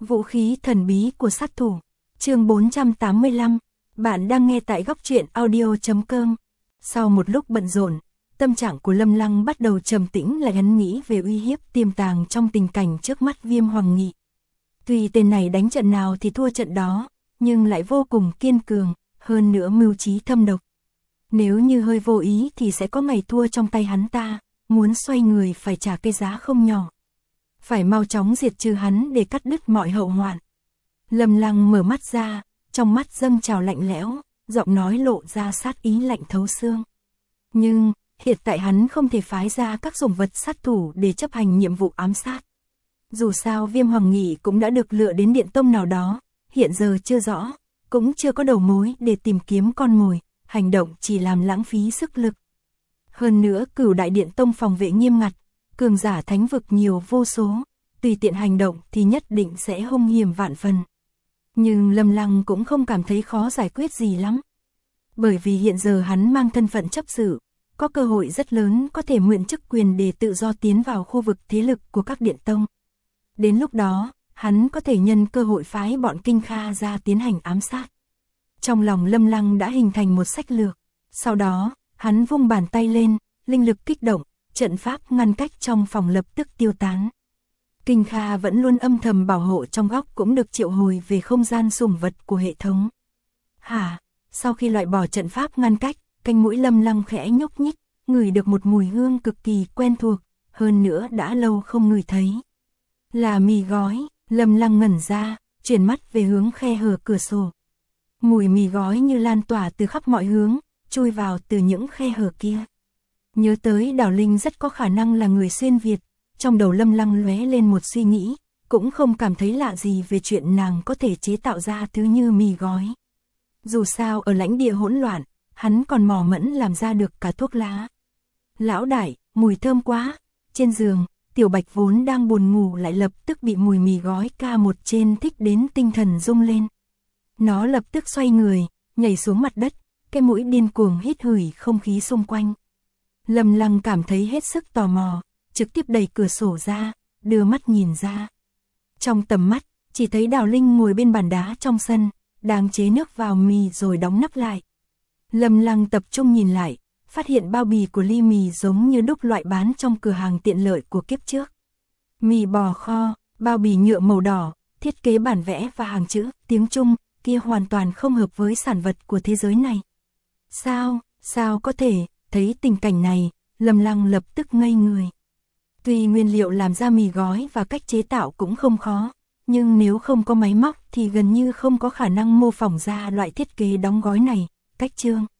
Vũ khí thần bí của sát thủ. Chương 485. Bạn đang nghe tại góc truyện audio.com. Sau một lúc bận rộn, tâm trạng của Lâm Lăng bắt đầu trầm tĩnh, lại hắn nghĩ về uy hiếp tiềm tàng trong tình cảnh trước mắt Viêm Hoàng Nghị. Tuy tên này đánh trận nào thì thua trận đó, nhưng lại vô cùng kiên cường, hơn nữa mưu trí thâm độc. Nếu như hơi vô ý thì sẽ có ngày thua trong tay hắn ta, muốn xoay người phải trả cái giá không nhỏ. Phải mau chóng diệt trừ hắn để cắt đứt mọi hậu hoạn. Lâm Lăng mở mắt ra, trong mắt dâng trào lạnh lẽo, giọng nói lộ ra sát ý lạnh thấu xương. Nhưng, hiện tại hắn không thể phái ra các sủng vật sát thủ để chấp hành nhiệm vụ ám sát. Dù sao Viêm Hoàng Nghị cũng đã được lựa đến điện tông nào đó, hiện giờ chưa rõ, cũng chưa có đầu mối để tìm kiếm con mồi, hành động chỉ làm lãng phí sức lực. Hơn nữa Cửu Đại Điện Tông phòng vệ nghiêm ngặt, cường giả thánh vực nhiều vô số, tùy tiện hành động thì nhất định sẽ hung hiểm vạn phần. Nhưng Lâm Lăng cũng không cảm thấy khó giải quyết gì lắm. Bởi vì hiện giờ hắn mang thân phận chấp sự, có cơ hội rất lớn có thể mượn chức quyền để tự do tiến vào khu vực thế lực của các điện tông. Đến lúc đó, hắn có thể nhân cơ hội phái bọn Kinh Kha ra tiến hành ám sát. Trong lòng Lâm Lăng đã hình thành một sách lược. Sau đó, hắn vung bàn tay lên, linh lực kích động, trận pháp ngăn cách trong phòng lập tức tiêu tán. Kinh Kha vẫn luôn âm thầm bảo hộ trong góc cũng được triệu hồi về không gian sủng vật của hệ thống. Sau khi loại bỏ trận pháp ngăn cách, cánh mũi Lâm Lăng khẽ nhúc nhích, ngửi được một mùi hương cực kỳ quen thuộc, hơn nữa đã lâu không ngửi thấy. Là mì gói. Lâm Lăng ngẩn ra, chuyển mắt về hướng khe hở cửa sổ. Mùi mì gói như lan tỏa từ khắp mọi hướng, chui vào từ những khe hở kia. Nhớ tới Đào Linh rất có khả năng là người xuyên Việt, trong đầu Lâm Lăng lóe lên một suy nghĩ, cũng không cảm thấy lạ gì về chuyện nàng có thể chế tạo ra thứ như mì gói. Dù sao ở lãnh địa hỗn loạn, hắn còn mò mẫn làm ra được cả thuốc lá. Lão đại, mùi thơm quá. Trên giường, Tiểu Bạch vốn đang buồn ngủ lại lập tức bị mùi mì gói K1 trên thích đến tinh thần rung lên. Nó lập tức xoay người, nhảy xuống mặt đất, cái mũi điên cuồng hít hửi không khí xung quanh. Lâm Lăng cảm thấy hết sức tò mò, trực tiếp đẩy cửa sổ ra, đưa mắt nhìn ra. Trong tầm mắt, chỉ thấy Đào Linh ngồi bên bàn đá trong sân, đang chế nước vào mì rồi đóng nắp lại. Lâm Lăng tập trung nhìn lại, phát hiện bao bì của ly mì giống như đúc loại bán trong cửa hàng tiện lợi của kiếp trước. Mì bò kho, bao bì nhựa màu đỏ, thiết kế bản vẽ và hàng chữ, tiếng Trung, kia hoàn toàn không hợp với sản vật của thế giới này. Sao có thể, thấy tình cảnh này, Lâm Lăng lập tức ngây người. Tuy nguyên liệu làm ra mì gói và cách chế tạo cũng không khó, nhưng nếu không có máy móc thì gần như không có khả năng mô phỏng ra loại thiết kế đóng gói này, cách chương.